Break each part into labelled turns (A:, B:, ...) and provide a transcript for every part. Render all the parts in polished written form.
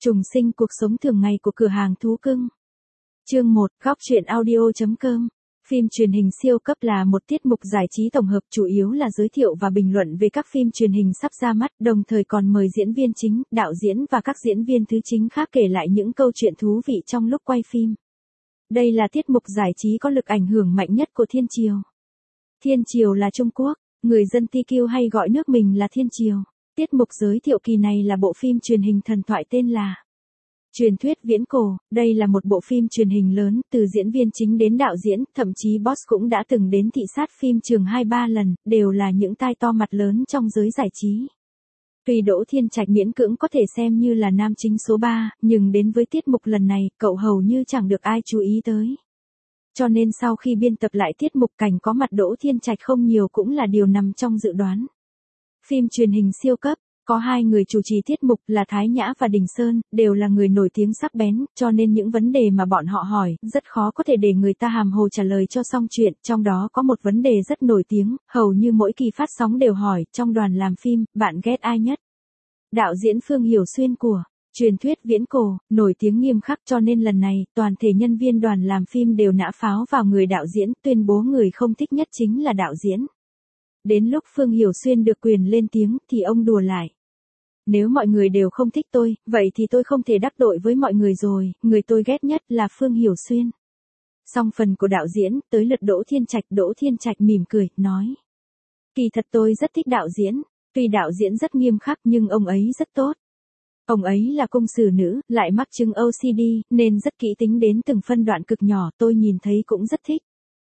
A: Trùng sinh cuộc sống thường ngày của cửa hàng thú cưng. Chương 1, góc truyện audio.com. Phim truyền hình siêu cấp là một tiết mục giải trí tổng hợp chủ yếu là giới thiệu và bình luận về các phim truyền hình sắp ra mắt, đồng thời còn mời diễn viên chính, đạo diễn và các diễn viên thứ chính khác kể lại những câu chuyện thú vị trong lúc quay phim. Đây là tiết mục giải trí có lực ảnh hưởng mạnh nhất của Thiên Triều. Thiên Triều là Trung Quốc, người dân TQ hay gọi nước mình là Thiên Triều. Tiết mục giới thiệu kỳ này là bộ phim truyền hình thần thoại tên là Truyền thuyết viễn cổ. Đây là một bộ phim truyền hình lớn, từ diễn viên chính đến đạo diễn, thậm chí boss cũng đã từng đến thị sát phim trường 2-3 lần, đều là những tai to mặt lớn trong giới giải trí. Tuy Đỗ Thiên Trạch miễn cưỡng có thể xem như là nam chính số 3, nhưng đến với tiết mục lần này, cậu hầu như chẳng được ai chú ý tới. Cho nên sau khi biên tập lại tiết mục, cảnh có mặt Đỗ Thiên Trạch không nhiều cũng là điều nằm trong dự đoán. Phim truyền hình siêu cấp, có hai người chủ trì tiết mục là Thái Nhã và Đình Sơn, đều là người nổi tiếng sắc bén, cho nên những vấn đề mà bọn họ hỏi, rất khó có thể để người ta hàm hồ trả lời cho xong chuyện. Trong đó có một vấn đề rất nổi tiếng, hầu như mỗi kỳ phát sóng đều hỏi, trong đoàn làm phim, bạn ghét ai nhất? Đạo diễn Phương Hiểu Xuyên của Truyền thuyết viễn cổ, nổi tiếng nghiêm khắc, cho nên lần này, toàn thể nhân viên đoàn làm phim đều nã pháo vào người đạo diễn, tuyên bố người không thích nhất chính là đạo diễn. Đến lúc Phương Hiểu Xuyên được quyền lên tiếng, thì ông đùa lại. Nếu mọi người đều không thích tôi, vậy thì tôi không thể đắc tội với mọi người rồi, người tôi ghét nhất là Phương Hiểu Xuyên. Xong phần của đạo diễn, tới lượt Đỗ Thiên Trạch mỉm cười, nói. Kỳ thật tôi rất thích đạo diễn, tuy đạo diễn rất nghiêm khắc nhưng ông ấy rất tốt. Ông ấy là cung sử nữ, lại mắc chứng OCD, nên rất kỹ tính đến từng phân đoạn cực nhỏ, tôi nhìn thấy cũng rất thích.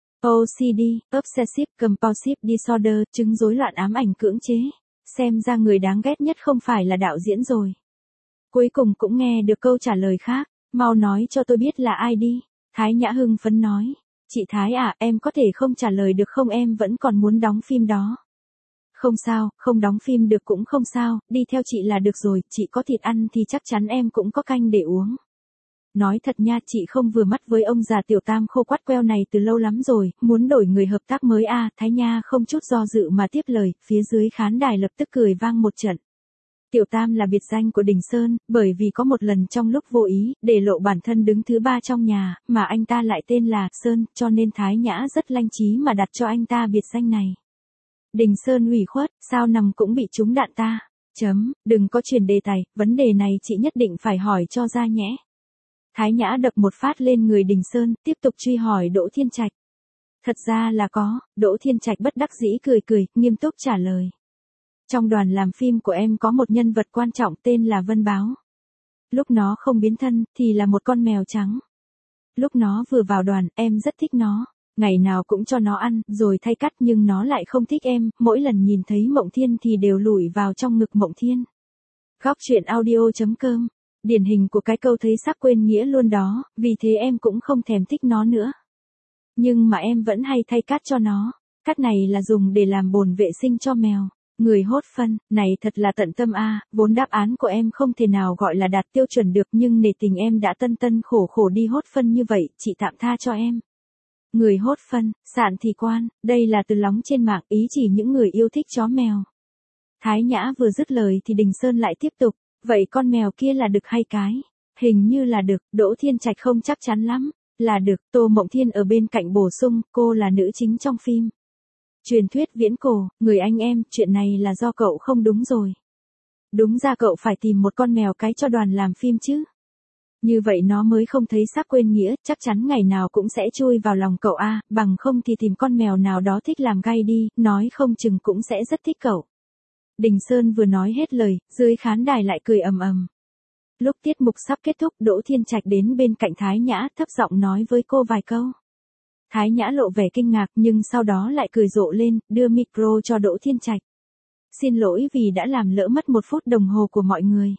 A: OCD, Obsessive Compulsive Disorder, chứng rối loạn ám ảnh cưỡng chế. Xem ra người đáng ghét nhất không phải là đạo diễn rồi. Cuối cùng cũng nghe được câu trả lời khác, mau nói cho tôi biết là ai đi. Thái Nhã hưng phấn nói, chị Thái à, em có thể không trả lời được không, em vẫn còn muốn đóng phim đó. Không sao, không đóng phim được cũng không sao, đi theo chị là được rồi, chị có thịt ăn thì chắc chắn em cũng có canh để uống. Nói thật nha, chị không vừa mắt với ông già Tiểu Tam khô quắt queo này từ lâu lắm rồi, muốn đổi người hợp tác mới à? Thái Nha không chút do dự mà tiếp lời, phía dưới khán đài lập tức cười vang một trận. Tiểu Tam là biệt danh của Đình Sơn, bởi vì có một lần trong lúc vô ý, để lộ bản thân đứng thứ 3 trong nhà, mà anh ta lại tên là Sơn, cho nên Thái Nhã rất lanh trí mà đặt cho anh ta biệt danh này. Đình Sơn ủy khuất, sao nằm cũng bị trúng đạn ta. Đừng có chuyển đề tài, vấn đề này chị nhất định phải hỏi cho ra nhẽ. Thái Nhã đập một phát lên người Đình Sơn, tiếp tục truy hỏi Đỗ Thiên Trạch. Thật ra là có, Đỗ Thiên Trạch bất đắc dĩ cười, nghiêm túc trả lời. Trong đoàn làm phim của em có một nhân vật quan trọng tên là Vân Báo. Lúc nó không biến thân, thì là một con mèo trắng. Lúc nó vừa vào đoàn, em rất thích nó. Ngày nào cũng cho nó ăn, rồi thay cắt, nhưng nó lại không thích em, mỗi lần nhìn thấy Mộng Thiên thì đều lủi vào trong ngực Mộng Thiên. Góc truyện audio.com. Điển hình của cái câu thấy sắc quên nghĩa luôn đó, vì thế em cũng không thèm thích nó nữa. Nhưng mà em vẫn hay thay cát cho nó, cát này là dùng để làm bồn vệ sinh cho mèo. Người hốt phân, này thật là tận tâm a, vốn đáp án của em không thể nào gọi là đạt tiêu chuẩn được, nhưng nể tình em đã tân khổ đi hốt phân như vậy, chị tạm tha cho em. Người hốt phân, sạn thì quan, đây là từ lóng trên mạng, ý chỉ những người yêu thích chó mèo. Thái Nhã vừa dứt lời thì Đình Sơn lại tiếp tục. Vậy con mèo kia là đực hay cái? Hình như là đực, Đỗ Thiên Trạch không chắc chắn lắm. Là đực, Tô Mộng Thiên ở bên cạnh bổ sung, cô là nữ chính trong phim. Truyền thuyết viễn cổ, người anh em, chuyện này là do cậu không đúng rồi. Đúng ra cậu phải tìm một con mèo cái cho đoàn làm phim chứ. Như vậy nó mới không thấy xác quên nghĩa, chắc chắn ngày nào cũng sẽ chui vào lòng cậu a, bằng không thì tìm con mèo nào đó thích làm gay đi, nói không chừng cũng sẽ rất thích cậu. Đình Sơn vừa nói hết lời, dưới khán đài lại cười ầm ầm. Lúc tiết mục sắp kết thúc, Đỗ Thiên Trạch đến bên cạnh Thái Nhã, thấp giọng nói với cô vài câu. Thái Nhã lộ vẻ kinh ngạc nhưng sau đó lại cười rộ lên, đưa micro cho Đỗ Thiên Trạch. Xin lỗi vì đã làm lỡ mất 1 phút đồng hồ của mọi người.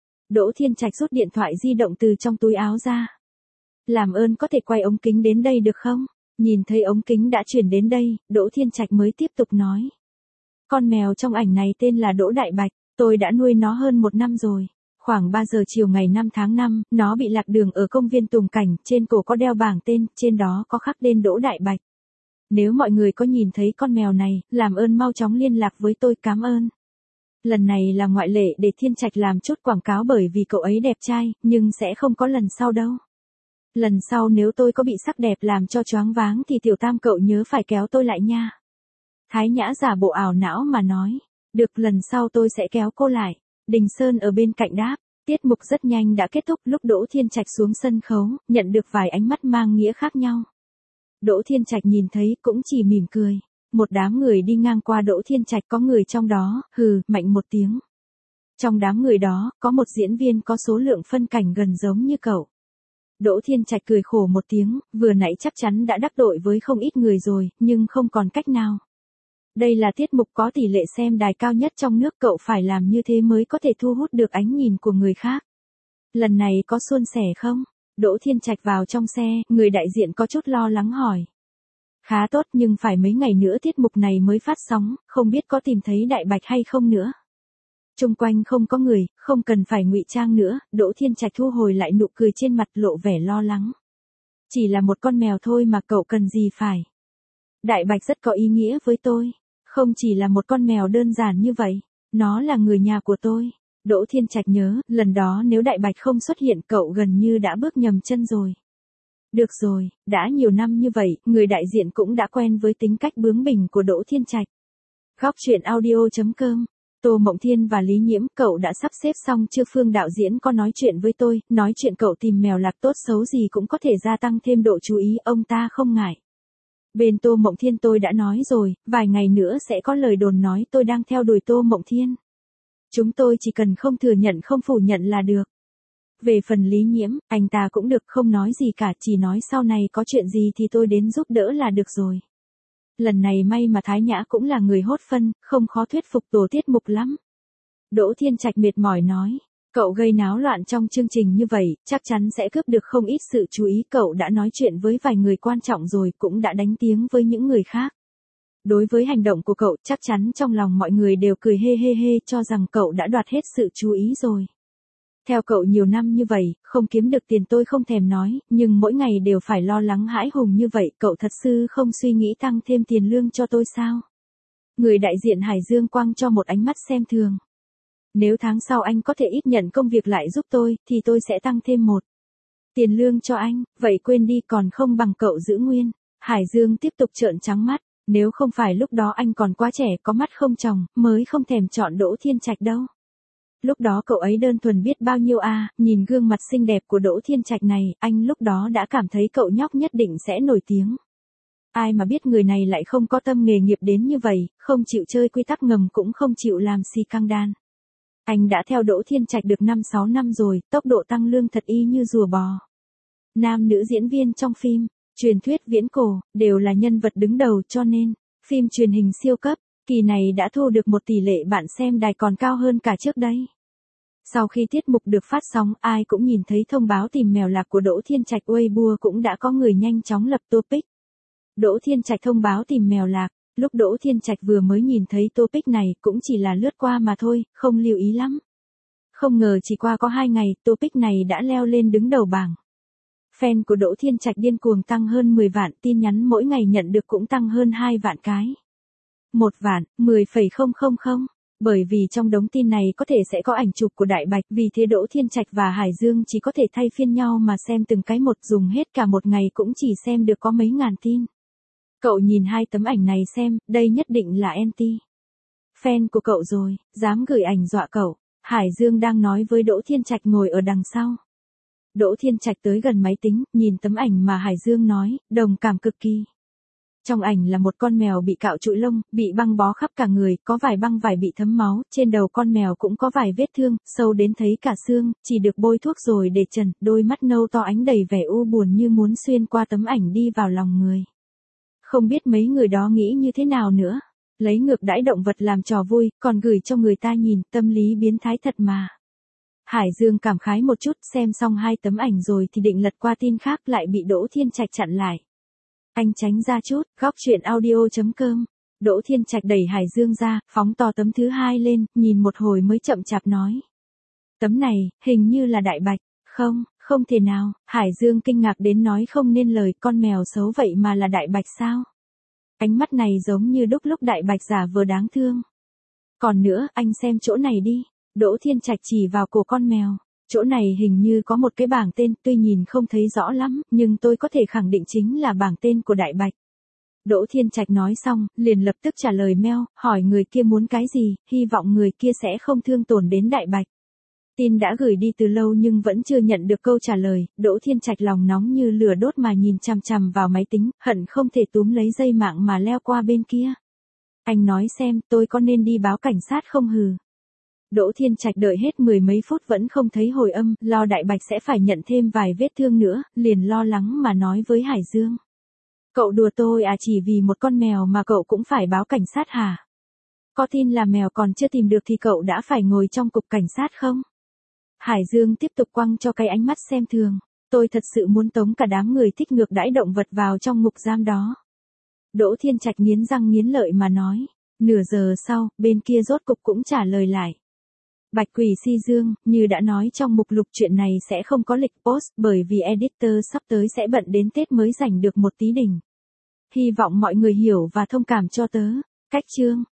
A: Đỗ Thiên Trạch rút điện thoại di động từ trong túi áo ra. Làm ơn có thể quay ống kính đến đây được không? Nhìn thấy ống kính đã chuyển đến đây, Đỗ Thiên Trạch mới tiếp tục nói. Con mèo trong ảnh này tên là Đỗ Đại Bạch, tôi đã nuôi nó hơn 1 năm rồi. Khoảng 3 giờ chiều ngày 5 tháng 5, nó bị lạc đường ở công viên Tùng Cảnh, trên cổ có đeo bảng tên, trên đó có khắc tên Đỗ Đại Bạch. Nếu mọi người có nhìn thấy con mèo này, làm ơn mau chóng liên lạc với tôi, cảm ơn. Lần này là ngoại lệ để Thiên Trạch làm chút quảng cáo bởi vì cậu ấy đẹp trai, nhưng sẽ không có lần sau đâu. Lần sau nếu tôi có bị sắc đẹp làm cho choáng váng thì tiểu tam cậu nhớ phải kéo tôi lại nha. Thái Nhã giả bộ ảo não mà nói. Được, lần sau tôi sẽ kéo cô lại. Đình Sơn ở bên cạnh đáp. Tiết mục rất nhanh đã kết thúc. Lúc Đỗ Thiên Trạch xuống sân khấu, nhận được vài ánh mắt mang nghĩa khác nhau. Đỗ Thiên Trạch nhìn thấy cũng chỉ mỉm cười. Một đám người đi ngang qua Đỗ Thiên Trạch, có người trong đó, hừ, mạnh một tiếng. Trong đám người đó, có một diễn viên có số lượng phân cảnh gần giống như cậu. Đỗ Thiên Trạch cười khổ một tiếng, vừa nãy chắc chắn đã đắc tội với không ít người rồi, nhưng không còn cách nào. Đây là tiết mục có tỷ lệ xem đài cao nhất trong nước, cậu phải làm như thế mới có thể thu hút được ánh nhìn của người khác. Lần này có suôn sẻ không? Đỗ Thiên Trạch vào trong xe, người đại diện có chút lo lắng hỏi. Khá tốt, nhưng phải mấy ngày nữa tiết mục này mới phát sóng, không biết có tìm thấy Đại Bạch hay không nữa. Chung quanh không có người, không cần phải ngụy trang nữa. Đỗ Thiên Trạch thu hồi lại nụ cười trên mặt, lộ vẻ lo lắng. Chỉ là một con mèo thôi mà cậu cần gì phải. Đại Bạch rất có ý nghĩa với tôi. Không chỉ là một con mèo đơn giản như vậy. Nó là người nhà của tôi. Đỗ Thiên Trạch nhớ, lần đó nếu Đại Bạch không xuất hiện cậu gần như đã bước nhầm chân rồi. Được rồi, đã nhiều năm như vậy, người đại diện cũng đã quen với tính cách bướng bỉnh của Đỗ Thiên Trạch. Góc truyện audio.com. Tô Mộng Thiên và Lý Nhiễm, cậu đã sắp xếp xong chưa? Phương đạo diễn có nói chuyện với tôi, nói chuyện cậu tìm mèo lạc tốt xấu gì cũng có thể gia tăng thêm độ chú ý, ông ta không ngại. Bên Tô Mộng Thiên tôi đã nói rồi, vài ngày nữa sẽ có lời đồn nói tôi đang theo đuổi Tô Mộng Thiên. Chúng tôi chỉ cần không thừa nhận không phủ nhận là được. Về phần Lý Nhiễm, anh ta cũng được, không nói gì cả, chỉ nói sau này có chuyện gì thì tôi đến giúp đỡ là được rồi. Lần này may mà Thái Nhã cũng là người hốt phân, không khó thuyết phục tổ tiết mục lắm. Đỗ Thiên Trạch mệt mỏi nói, cậu gây náo loạn trong chương trình như vậy, chắc chắn sẽ cướp được không ít sự chú ý. Cậu đã nói chuyện với vài người quan trọng rồi, cũng đã đánh tiếng với những người khác. Đối với hành động của cậu, chắc chắn trong lòng mọi người đều cười hê hê hê, cho rằng cậu đã đoạt hết sự chú ý rồi. Theo cậu nhiều năm như vậy, không kiếm được tiền tôi không thèm nói, nhưng mỗi ngày đều phải lo lắng hãi hùng như vậy, cậu thật sự không suy nghĩ tăng thêm tiền lương cho tôi sao? Người đại diện Hải Dương quăng cho một ánh mắt xem thường. Nếu tháng sau anh có thể ít nhận công việc lại giúp tôi, thì tôi sẽ tăng thêm một tiền lương cho anh, vậy quên đi, còn không bằng cậu giữ nguyên. Hải Dương tiếp tục trợn trắng mắt, nếu không phải lúc đó anh còn quá trẻ, có mắt không tròng, mới không thèm chọn Đỗ Thiên Trạch đâu. Lúc đó cậu ấy đơn thuần biết bao nhiêu à, nhìn gương mặt xinh đẹp của Đỗ Thiên Trạch này, anh lúc đó đã cảm thấy cậu nhóc nhất định sẽ nổi tiếng. Ai mà biết người này lại không có tâm nghề nghiệp đến như vậy, không chịu chơi quy tắc ngầm cũng không chịu làm si căng đan. Anh đã theo Đỗ Thiên Trạch được 5-6 năm rồi, tốc độ tăng lương thật y như rùa bò. Nam nữ diễn viên trong phim, truyền thuyết viễn cổ, đều là nhân vật đứng đầu, cho nên, phim truyền hình siêu cấp, kỳ này đã thu được một tỷ lệ bạn xem đài còn cao hơn cả trước đây. Sau khi tiết mục được phát sóng, ai cũng nhìn thấy thông báo tìm mèo lạc của Đỗ Thiên Trạch, Weibo cũng đã có người nhanh chóng lập topic. Đỗ Thiên Trạch thông báo tìm mèo lạc, lúc Đỗ Thiên Trạch vừa mới nhìn thấy topic này cũng chỉ là lướt qua mà thôi, không lưu ý lắm. Không ngờ chỉ qua có 2 ngày, topic này đã leo lên đứng đầu bảng. Fan của Đỗ Thiên Trạch điên cuồng tăng hơn 10 vạn, tin nhắn mỗi ngày nhận được cũng tăng hơn 2 vạn cái. 1 vạn, 10,000. Bởi vì trong đống tin này có thể sẽ có ảnh chụp của Đại Bạch, vì thế Đỗ Thiên Trạch và Hải Dương chỉ có thể thay phiên nhau mà xem từng cái một, dùng hết cả một ngày cũng chỉ xem được có mấy ngàn tin. Cậu nhìn 2 tấm ảnh này xem, đây nhất định là anti fan của cậu rồi, dám gửi ảnh dọa cậu. Hải Dương đang nói với Đỗ Thiên Trạch ngồi ở đằng sau. Đỗ Thiên Trạch tới gần máy tính, nhìn tấm ảnh mà Hải Dương nói, đồng cảm cực kỳ. Trong ảnh là một con mèo bị cạo trụi lông, bị băng bó khắp cả người, có vài băng vải bị thấm máu, trên đầu con mèo cũng có vài vết thương, sâu đến thấy cả xương, chỉ được bôi thuốc rồi để trần, đôi mắt nâu to ánh đầy vẻ u buồn như muốn xuyên qua tấm ảnh đi vào lòng người. Không biết mấy người đó nghĩ như thế nào nữa, lấy ngược đãi động vật làm trò vui, còn gửi cho người ta nhìn, tâm lý biến thái thật mà. Hải Dương cảm khái một chút, xem xong 2 tấm ảnh rồi thì định lật qua tin khác, lại bị Đỗ Thiên Trạch chặn lại. Anh tránh ra chút, góc truyện audio.com. Đỗ Thiên Trạch đẩy Hải Dương ra, phóng to tấm thứ 2 lên, nhìn một hồi mới chậm chạp nói. Tấm này, hình như là Đại Bạch. Không, không thể nào. Hải Dương kinh ngạc đến nói không nên lời, con mèo xấu vậy mà là Đại Bạch sao? Ánh mắt này giống như đúc lúc Đại Bạch giả vờ đáng thương. Còn nữa, anh xem chỗ này đi. Đỗ Thiên Trạch chỉ vào cổ con mèo. Chỗ này hình như có một cái bảng tên, tuy nhìn không thấy rõ lắm, nhưng tôi có thể khẳng định chính là bảng tên của Đại Bạch. Đỗ Thiên Trạch nói xong, liền lập tức trả lời mail, hỏi người kia muốn cái gì, hy vọng người kia sẽ không thương tổn đến Đại Bạch. Tin đã gửi đi từ lâu nhưng vẫn chưa nhận được câu trả lời, Đỗ Thiên Trạch lòng nóng như lửa đốt mà nhìn chằm chằm vào máy tính, hận không thể túm lấy dây mạng mà leo qua bên kia. Anh nói xem, tôi có nên đi báo cảnh sát không hừ? Đỗ Thiên Trạch đợi hết mười mấy phút vẫn không thấy hồi âm, lo Đại Bạch sẽ phải nhận thêm vài vết thương nữa, liền lo lắng mà nói với Hải Dương. Cậu đùa tôi à, chỉ vì một con mèo mà cậu cũng phải báo cảnh sát hả? Có tin là mèo còn chưa tìm được thì cậu đã phải ngồi trong cục cảnh sát không? Hải Dương tiếp tục quăng cho cái ánh mắt xem thường. Tôi thật sự muốn tống cả đám người thích ngược đãi động vật vào trong ngục giam đó. Đỗ Thiên Trạch nghiến răng nghiến lợi mà nói. Nửa giờ sau, bên kia rốt cục cũng trả lời lại. Bạch Quỷ Si Dương, như đã nói trong mục lục chuyện này sẽ không có lịch post bởi vì editor sắp tới sẽ bận đến Tết mới rảnh được một tí đỉnh. Hy vọng mọi người hiểu và thông cảm cho tớ. Cách chương